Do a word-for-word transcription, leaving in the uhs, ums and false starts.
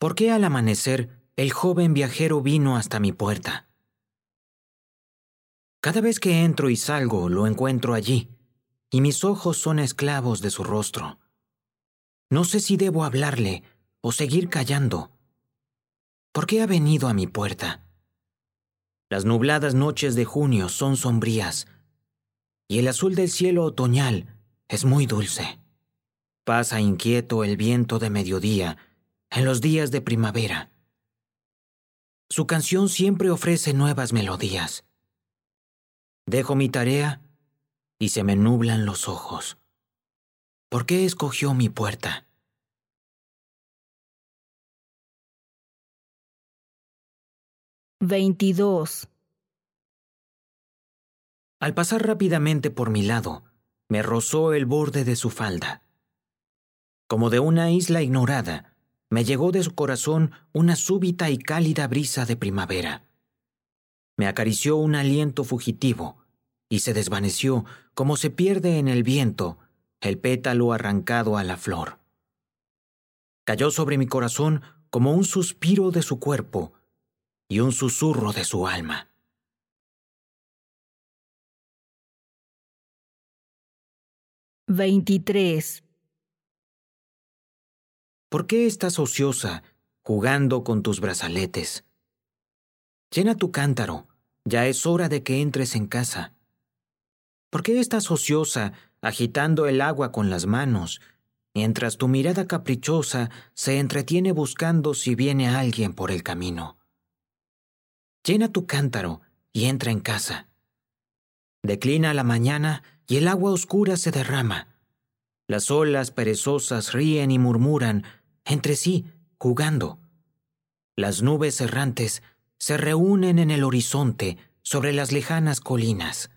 ¿Por qué al amanecer el joven viajero vino hasta mi puerta? Cada vez que entro y salgo lo encuentro allí, y mis ojos son esclavos de su rostro. No sé si debo hablarle o seguir callando. ¿Por qué ha venido a mi puerta? Las nubladas noches de junio son sombrías, y el azul del cielo otoñal es muy dulce. Pasa inquieto el viento de mediodía en los días de primavera. Su canción siempre ofrece nuevas melodías. Dejo mi tarea y se me nublan los ojos. ¿Por qué escogió mi puerta? veintidós. Al pasar rápidamente por mi lado, me rozó el borde de su falda. Como de una isla ignorada, me llegó de su corazón una súbita y cálida brisa de primavera. Me acarició un aliento fugitivo y se desvaneció como se pierde en el viento el pétalo arrancado a la flor. Cayó sobre mi corazón como un suspiro de su cuerpo y un susurro de su alma. veintitrés. ¿Por qué estás ociosa, jugando con tus brazaletes? Llena tu cántaro, ya es hora de que entres en casa. ¿Por qué estás ociosa, agitando el agua con las manos, mientras tu mirada caprichosa se entretiene buscando si viene alguien por el camino? Llena tu cántaro y entra en casa. Declina la mañana y el agua oscura se derrama. Las olas perezosas ríen y murmuran entre sí, jugando. Las nubes errantes se reúnen en el horizonte sobre las lejanas colinas.